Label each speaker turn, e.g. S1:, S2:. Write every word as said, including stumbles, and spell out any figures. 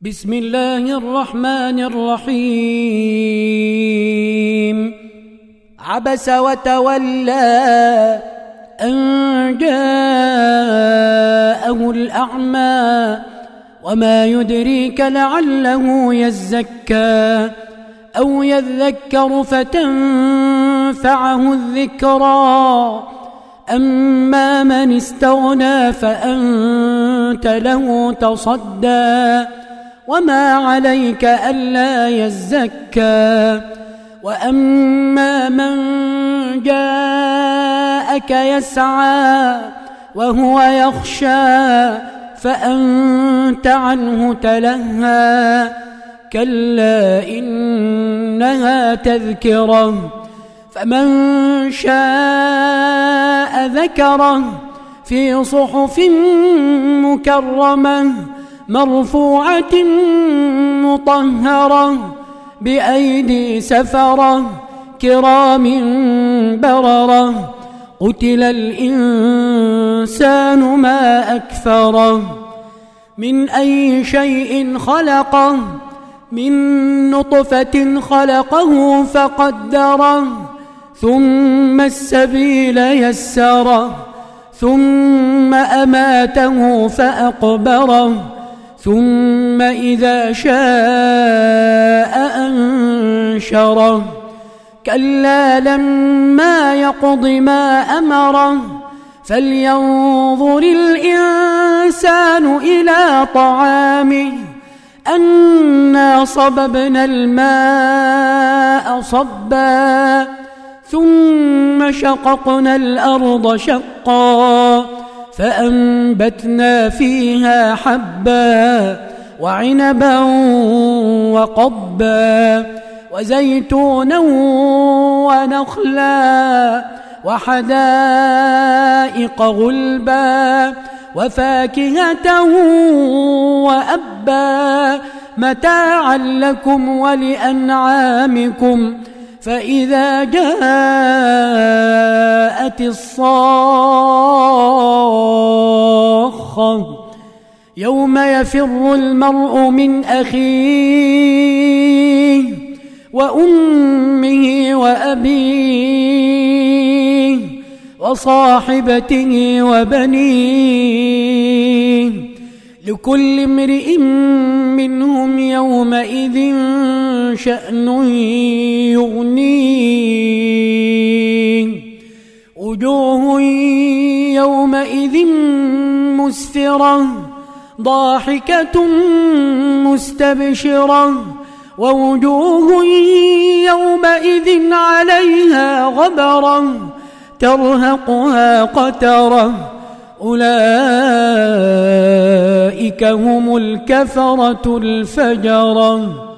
S1: بسم الله الرحمن الرحيم. عبس وتولى أن جاءه الأعمى وما يدريك لعله يزكى أو يذكر فتنفعه الذكرى. أما من استغنى فأنت له تصدى وما عليك ألا يزكى. وأما من جاءك يسعى وهو يخشى فأنت عنه تلهى. كلا إنها تذكرة فمن شاء ذكره في صحف مكرمة مرفوعة مطهرة بأيدي سفرة كرام بررة. قتل الإنسان ما أكفره من أي شيء خلقه من نطفة خلقه فقدره ثم السبيل يسره ثم أماته فأقبره ثم إذا شاء أنشره. كلا لما يقض ما أمره فلينظر الإنسان إلى طعامه أنا صببنا الماء صبا ثم شققنا الأرض شقا فأنبتنا فيها حبا وعنبا وقضبا وزيتونا ونخلا وحدائق غلبا وفاكهة وأبا متاعا لكم ولأنعامكم. فإذا جاءت الصاخة يوم يفر المرء من أخيه وأمه وأبيه وصاحبته وبنيه لكل امرئ منهم يومئذ شأن يغنيه. وجوه يومئذ مسفرة ضاحكة مستبشرة ووجوه يومئذ عليها غبرة ترهقها قترة. أولئك هم الكفرة الفجرة.